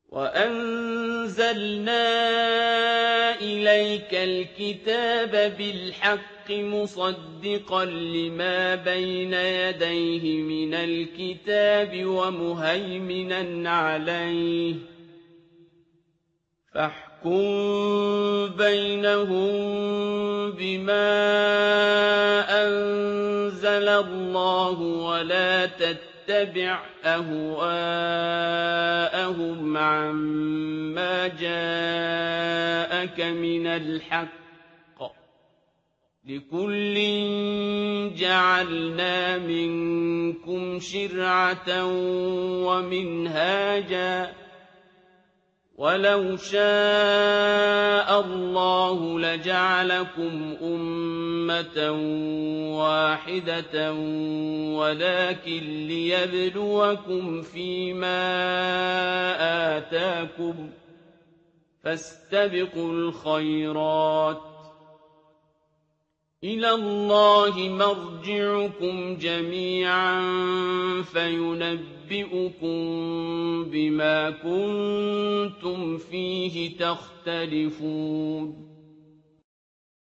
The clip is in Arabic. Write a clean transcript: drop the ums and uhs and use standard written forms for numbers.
وَأَنزَلْنَا إِلَيْكَ الْكِتَابَ بِالْحَقِّ مُصَدِّقًا لِّمَا بَيْنَ يَدَيْهِ مِنَ الْكِتَابِ وَمُهَيْمِنًا عَلَيْهِ ۖ فَاحْكُم بَيْنَهُم بِمَا أَنزَلَ اللَّهُ وَلَا تَتَّبِعْ أَهْوَاءَهُمْ عَمَّا جَاءَكَ مِنَ الْحَقِّ ۚ لِكُلٍّ جَعَلْنَا مِنكُمْ شِرْعَةً وَمِنْهَاجًا ۚ وَلَوْ شَاءَ اللَّهُ لَجَعَلَكُمْ أُمَّةً وَاحِدَةً وَلَٰكِن لِّيَبْلُوَكُمْ فِيمَا آتَاكُمْ ۖ فَاسْتَبِقُوا الْخَيْرَاتِ ۚ إِلَى اللَّهِ مَرْجِعُكُمْ جَمِيعًا فَيُنَبِّئُكُم بِمَا كُنتُمْ فِيهِ تَخْتَلِفُونَ